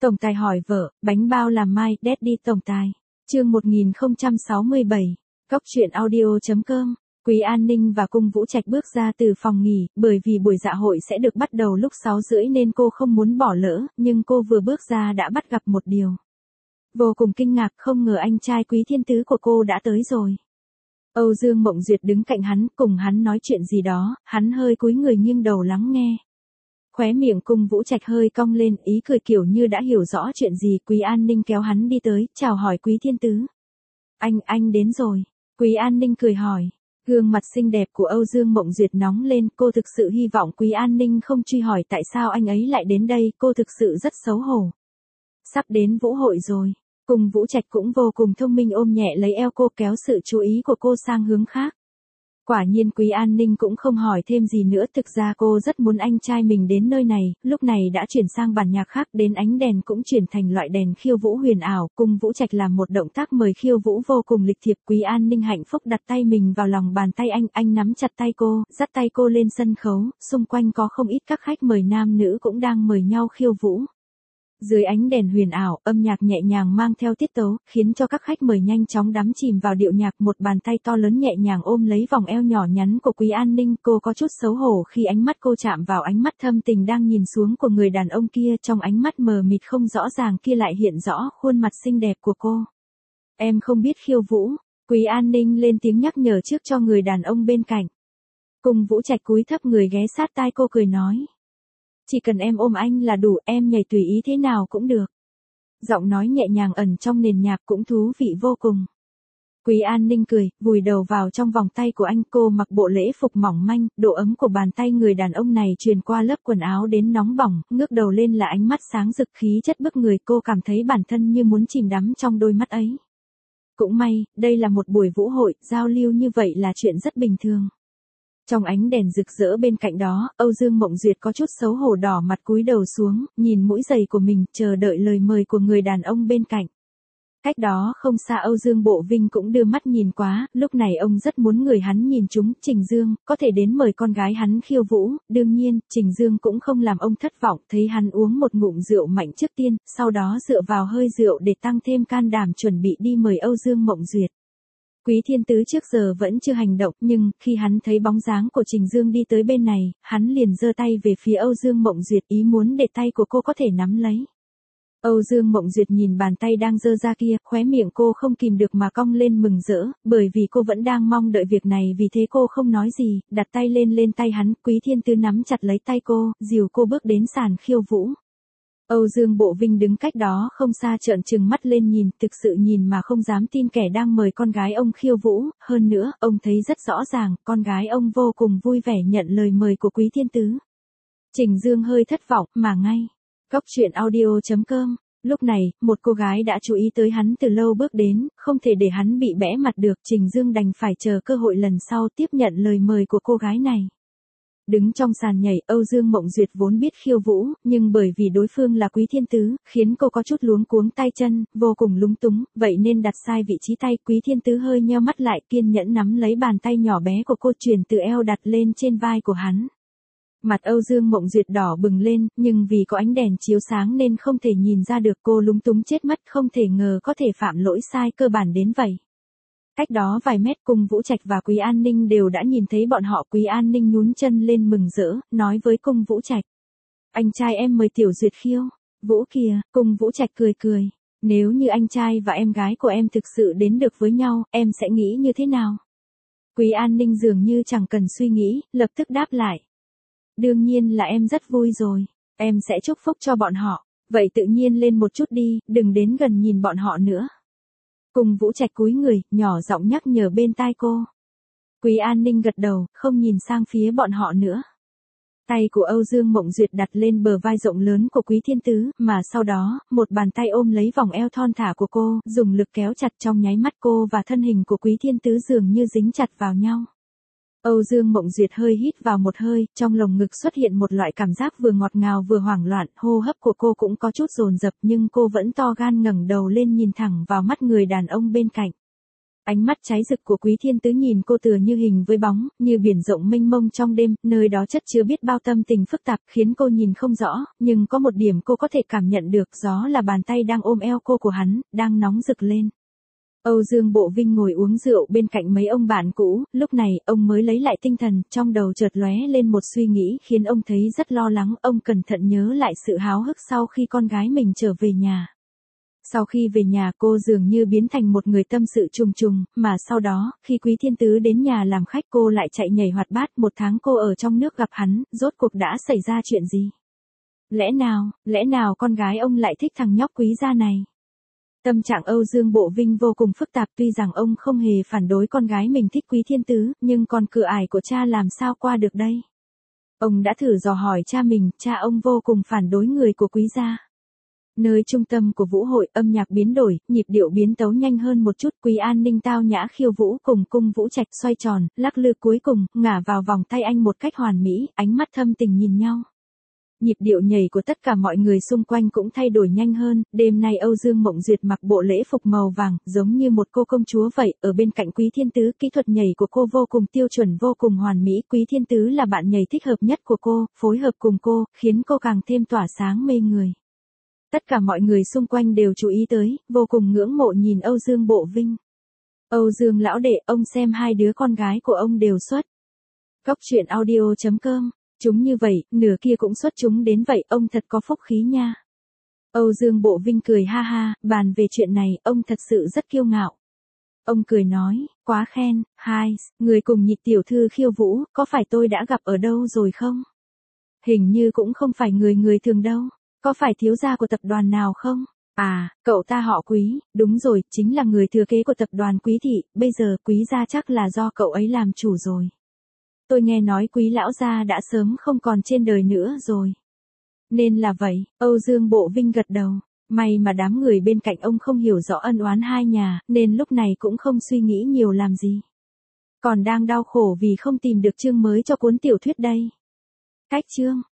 Tổng tài hỏi vợ, bánh bao làm mai, Daddy tổng tài. Chương 1067. Cóc truyện audio.com. Quý An Ninh và Cung Vũ Trạch bước ra từ phòng nghỉ, bởi vì buổi dạ hội sẽ được bắt đầu lúc 6:30 nên cô không muốn bỏ lỡ, nhưng cô vừa bước ra đã bắt gặp một điều. Vô cùng kinh ngạc, không ngờ anh trai Quý Thiên Tứ của cô đã tới rồi. Âu Dương Mộng Duyệt đứng cạnh hắn, cùng hắn nói chuyện gì đó, hắn hơi cúi người nghiêng đầu lắng nghe. Khóe miệng Cung Vũ Trạch hơi cong lên, ý cười kiểu như đã hiểu rõ chuyện gì. Quý An Ninh kéo hắn đi tới, chào hỏi Quý Thiên Tứ. Anh đến rồi. Quý An Ninh cười hỏi. Gương mặt xinh đẹp của Âu Dương Mộng Duyệt nóng lên, cô thực sự hy vọng Quý An Ninh không truy hỏi tại sao anh ấy lại đến đây, cô thực sự rất xấu hổ. Sắp đến vũ hội rồi. Cung Vũ Trạch cũng vô cùng thông minh, ôm nhẹ lấy eo cô, kéo sự chú ý của cô sang hướng khác. Quả nhiên Quý An Ninh cũng không hỏi thêm gì nữa, thực ra cô rất muốn anh trai mình đến nơi này, lúc này đã chuyển sang bản nhạc khác, đến ánh đèn cũng chuyển thành loại đèn khiêu vũ huyền ảo. Cung Vũ Trạch làm một động tác mời khiêu vũ vô cùng lịch thiệp. Quý An Ninh hạnh phúc đặt tay mình vào lòng bàn tay anh nắm chặt tay cô, dắt tay cô lên sân khấu, xung quanh có không ít các khách mời nam nữ cũng đang mời nhau khiêu vũ. Dưới ánh đèn huyền ảo, âm nhạc nhẹ nhàng mang theo tiết tấu, khiến cho các khách mời nhanh chóng đắm chìm vào điệu nhạc. Một bàn tay to lớn nhẹ nhàng ôm lấy vòng eo nhỏ nhắn của Quý An Ninh, cô có chút xấu hổ khi ánh mắt cô chạm vào ánh mắt thâm tình đang nhìn xuống của người đàn ông kia, trong ánh mắt mờ mịt không rõ ràng kia lại hiện rõ khuôn mặt xinh đẹp của cô. Em không biết khiêu vũ, Quý An Ninh lên tiếng nhắc nhở trước cho người đàn ông bên cạnh. Cung Vũ Trạch cúi thấp người ghé sát tai cô cười nói. Chỉ cần em ôm anh là đủ, em nhảy tùy ý thế nào cũng được. Giọng nói nhẹ nhàng ẩn trong nền nhạc cũng thú vị vô cùng. Quý An Ninh cười, vùi đầu vào trong vòng tay của anh. Cô mặc bộ lễ phục mỏng manh, độ ấm của bàn tay người đàn ông này truyền qua lớp quần áo đến nóng bỏng, ngước đầu lên là ánh mắt sáng rực khí chất bức người. Cô cảm thấy bản thân như muốn chìm đắm trong đôi mắt ấy. Cũng may, đây là một buổi vũ hội, giao lưu như vậy là chuyện rất bình thường. Trong ánh đèn rực rỡ bên cạnh đó, Âu Dương Mộng Duyệt có chút xấu hổ đỏ mặt cúi đầu xuống, nhìn mũi giày của mình, chờ đợi lời mời của người đàn ông bên cạnh. Cách đó không xa Âu Dương Bộ Vinh cũng đưa mắt nhìn quá, lúc này ông rất muốn người hắn nhìn chúng. Trình Dương, có thể đến mời con gái hắn khiêu vũ. Đương nhiên, Trình Dương cũng không làm ông thất vọng, thấy hắn uống một ngụm rượu mạnh trước tiên, sau đó dựa vào hơi rượu để tăng thêm can đảm chuẩn bị đi mời Âu Dương Mộng Duyệt. Quý Thiên Tứ trước giờ vẫn chưa hành động, nhưng khi hắn thấy bóng dáng của Trình Dương đi tới bên này, hắn liền giơ tay về phía Âu Dương Mộng Duyệt, ý muốn để tay của cô có thể nắm lấy. Âu Dương Mộng Duyệt nhìn bàn tay đang giơ ra kia, khóe miệng cô không kìm được mà cong lên mừng rỡ, bởi vì cô vẫn đang mong đợi việc này, vì thế cô không nói gì, đặt tay lên tay hắn. Quý Thiên Tứ nắm chặt lấy tay cô, dìu cô bước đến sàn khiêu vũ. Âu Dương Bộ Vinh đứng cách đó không xa trợn trừng mắt lên nhìn, thực sự nhìn mà không dám tin kẻ đang mời con gái ông khiêu vũ. Hơn nữa, ông thấy rất rõ ràng, con gái ông vô cùng vui vẻ nhận lời mời của Quý Thiên Tứ. Trình Dương hơi thất vọng, mà ngay. Cóc truyện audio.com. Lúc này, một cô gái đã chú ý tới hắn từ lâu bước đến, không thể để hắn bị bẽ mặt được. Trình Dương đành phải chờ cơ hội lần sau tiếp nhận lời mời của cô gái này. Đứng trong sàn nhảy, Âu Dương Mộng Duyệt vốn biết khiêu vũ, nhưng bởi vì đối phương là Quý Thiên Tứ, khiến cô có chút luống cuống tay chân, vô cùng lúng túng, vậy nên đặt sai vị trí tay. Quý Thiên Tứ hơi nheo mắt lại, kiên nhẫn nắm lấy bàn tay nhỏ bé của cô, chuyển từ eo đặt lên trên vai của hắn. Mặt Âu Dương Mộng Duyệt đỏ bừng lên, nhưng vì có ánh đèn chiếu sáng nên không thể nhìn ra được. Cô lúng túng chết mất, không thể ngờ có thể phạm lỗi sai cơ bản đến vậy. Cách đó vài mét, Cung Vũ Trạch và Quý An Ninh đều đã nhìn thấy bọn họ. Quý An Ninh nhún chân lên mừng rỡ, nói với Cung Vũ Trạch. Anh trai em mời Tiểu Duyệt khiêu vũ kìa. Cung Vũ Trạch cười. Nếu như anh trai và em gái của em thực sự đến được với nhau, em sẽ nghĩ như thế nào? Quý An Ninh dường như chẳng cần suy nghĩ, lập tức đáp lại. Đương nhiên là em rất vui rồi, em sẽ chúc phúc cho bọn họ. Vậy tự nhiên lên một chút đi, đừng đến gần nhìn bọn họ nữa. Cung Vũ Trạch cúi người, nhỏ giọng nhắc nhở bên tai cô. Quý An Ninh gật đầu, không nhìn sang phía bọn họ nữa. Tay của Âu Dương Mộng Duyệt đặt lên bờ vai rộng lớn của Quý Thiên Tứ, mà sau đó, một bàn tay ôm lấy vòng eo thon thả của cô, dùng lực kéo chặt. Trong nháy mắt cô và thân hình của Quý Thiên Tứ dường như dính chặt vào nhau. Âu Dương Mộng Duyệt hơi hít vào một hơi, trong lồng ngực xuất hiện một loại cảm giác vừa ngọt ngào vừa hoảng loạn, hô hấp của cô cũng có chút dồn dập, nhưng cô vẫn to gan ngẩng đầu lên nhìn thẳng vào mắt người đàn ông bên cạnh. Ánh mắt cháy rực của Quý Thiên Tứ nhìn cô tựa như hình với bóng, như biển rộng mênh mông trong đêm, nơi đó chất chứa biết bao tâm tình phức tạp, khiến cô nhìn không rõ, nhưng có một điểm cô có thể cảm nhận được, đó là bàn tay đang ôm eo cô của hắn, đang nóng rực lên. Âu Dương Bộ Vinh ngồi uống rượu bên cạnh mấy ông bạn cũ, lúc này, ông mới lấy lại tinh thần, trong đầu chợt lóe lên một suy nghĩ khiến ông thấy rất lo lắng, ông cẩn thận nhớ lại sự háo hức sau khi con gái mình trở về nhà. Sau khi về nhà cô dường như biến thành một người tâm sự trùng trùng, mà sau đó, khi Quý Thiên Tứ đến nhà làm khách cô lại chạy nhảy hoạt bát, 1 tháng cô ở trong nước gặp hắn, rốt cuộc đã xảy ra chuyện gì? Lẽ nào con gái ông lại thích thằng nhóc Quý gia này? Tâm trạng Âu Dương Bộ Vinh vô cùng phức tạp, tuy rằng ông không hề phản đối con gái mình thích Quý Thiên Tứ, nhưng còn cửa ải của cha làm sao qua được đây? Ông đã thử dò hỏi cha mình, cha ông vô cùng phản đối người của Quý gia. Nơi trung tâm của vũ hội, âm nhạc biến đổi, nhịp điệu biến tấu nhanh hơn một chút, Quý An Ninh tao nhã khiêu vũ cùng Cung Vũ Trạch xoay tròn, lắc lư cuối cùng, ngả vào vòng tay anh một cách hoàn mỹ, ánh mắt thâm tình nhìn nhau. Nhịp điệu nhảy của tất cả mọi người xung quanh cũng thay đổi nhanh hơn, đêm nay Âu Dương Mộng Duyệt mặc bộ lễ phục màu vàng, giống như một cô công chúa vậy, ở bên cạnh Quý Thiên Tứ, kỹ thuật nhảy của cô vô cùng tiêu chuẩn vô cùng hoàn mỹ, Quý Thiên Tứ là bạn nhảy thích hợp nhất của cô, phối hợp cùng cô, khiến cô càng thêm tỏa sáng mê người. Tất cả mọi người xung quanh đều chú ý tới, vô cùng ngưỡng mộ nhìn Âu Dương Bộ Vinh. Âu Dương lão đệ, ông xem 2 đứa con gái của ông đều xuất. Cóc truyện audio.com, chúng như vậy, nửa kia cũng xuất chúng đến vậy, ông thật có phúc khí nha. Âu Dương Bộ Vinh cười ha ha, bàn về chuyện này, ông thật sự rất kiêu ngạo. Ông cười nói, quá khen, người cùng Nhị tiểu thư khiêu vũ, có phải tôi đã gặp ở đâu rồi không? Hình như cũng không phải người thường đâu. Có phải thiếu gia của tập đoàn nào không? À, cậu ta họ Quý, đúng rồi, chính là người thừa kế của tập đoàn Quý thị, bây giờ Quý gia chắc là do cậu ấy làm chủ rồi. Tôi nghe nói Quý lão gia đã sớm không còn trên đời nữa rồi. Nên là vậy, Âu Dương Bộ Vinh gật đầu, may mà đám người bên cạnh ông không hiểu rõ ân oán hai nhà, nên lúc này cũng không suy nghĩ nhiều làm gì. Còn đang đau khổ vì không tìm được chương mới cho cuốn tiểu thuyết đây. Cách chương